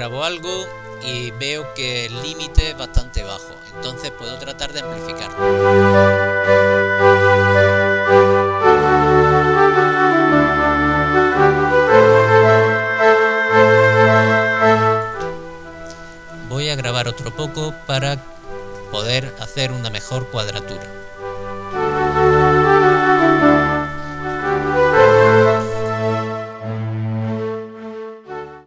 grabo algo y veo que el límite es bastante bajo, entonces puedo tratar de amplificarlo. Voy a grabar otro poco para poder hacer una mejor cuadratura.